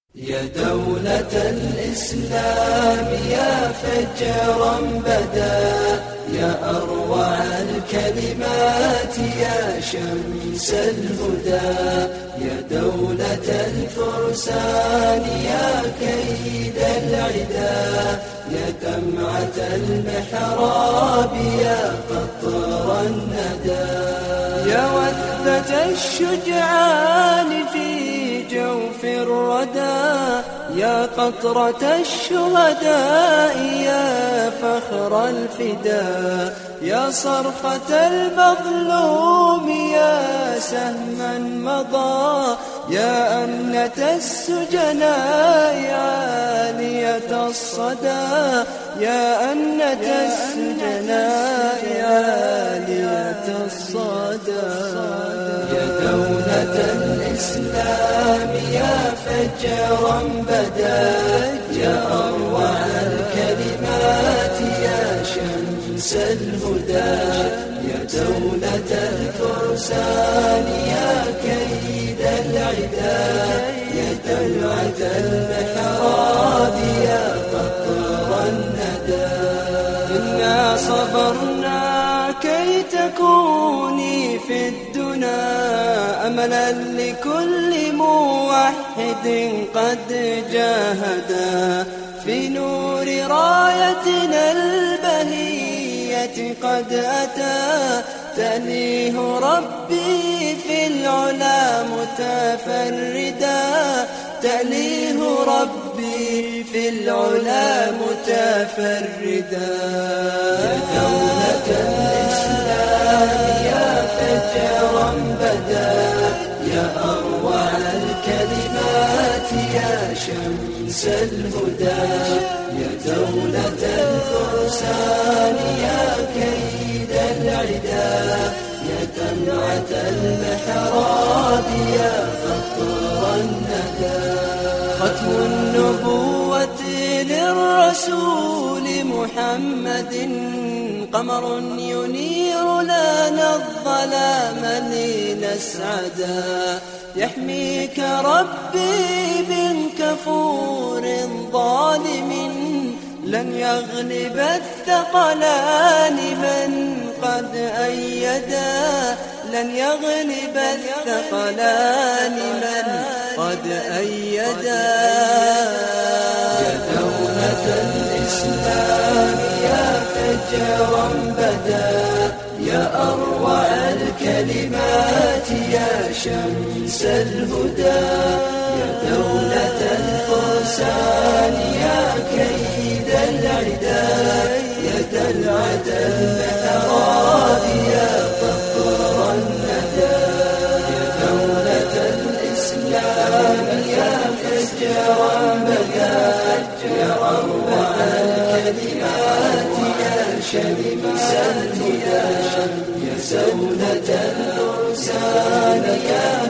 يا دولة الإسلام يا فجرا بدا، يا أروع الكلمات يا شمس الهدى، يا دولة الفرسان يا كيد العدا، يا دمعة المحراب يا قطر الندى، يا وثبة الشجعان في جوف الردى، يا قطرة الشهداء يا فخر الفداء، يا صرخة المظلوم يا سهما مضى، يا أمنة السجناء عالية الصدى، يا أمنة السجناء عالية الصدى، يا دولة الإسلام يا فجرا بدا، يا أروع الكلمات يا شمس الهدى، يا دولة الفرسان يا كيد العدا، يا دمعة المحراب يا قطر الندى، إنا صبرنا كي تكوني في الدنا أملا لكل موحد قد جاهدا، في نور رايتنا البهية قد أتى، تأليه ربي في العلا متفردا، تأليه ربي في العلا متفردا، يا دولة الإسلام يا فجرا بدا، يا أروع الكلمات يا شمس الهدى، يا دولة الفرسان يا كيد العدا، يا دمعة المحراب يا قطر الندى، ختم النبوة للرسول محمد، قمر ينير لنا الظلام لنسعدا، يحميك ربي من كفور ظالم، لن يغلب الثقلان من قد أيدا، لن يغلب الثقلان من قد أيدا، يا دولة الإسلام يا فجرا بدا، يا أروع الكلمات يا شمس الهدى، يا دولة الفرسان يا كيد العدا، يا دلعة المحراب يا قطر الندى، يا دولة الإسلام يا فجرا بدا، يا أروع الكلمات يا شمس الهدى، يا دولة الفرسان يا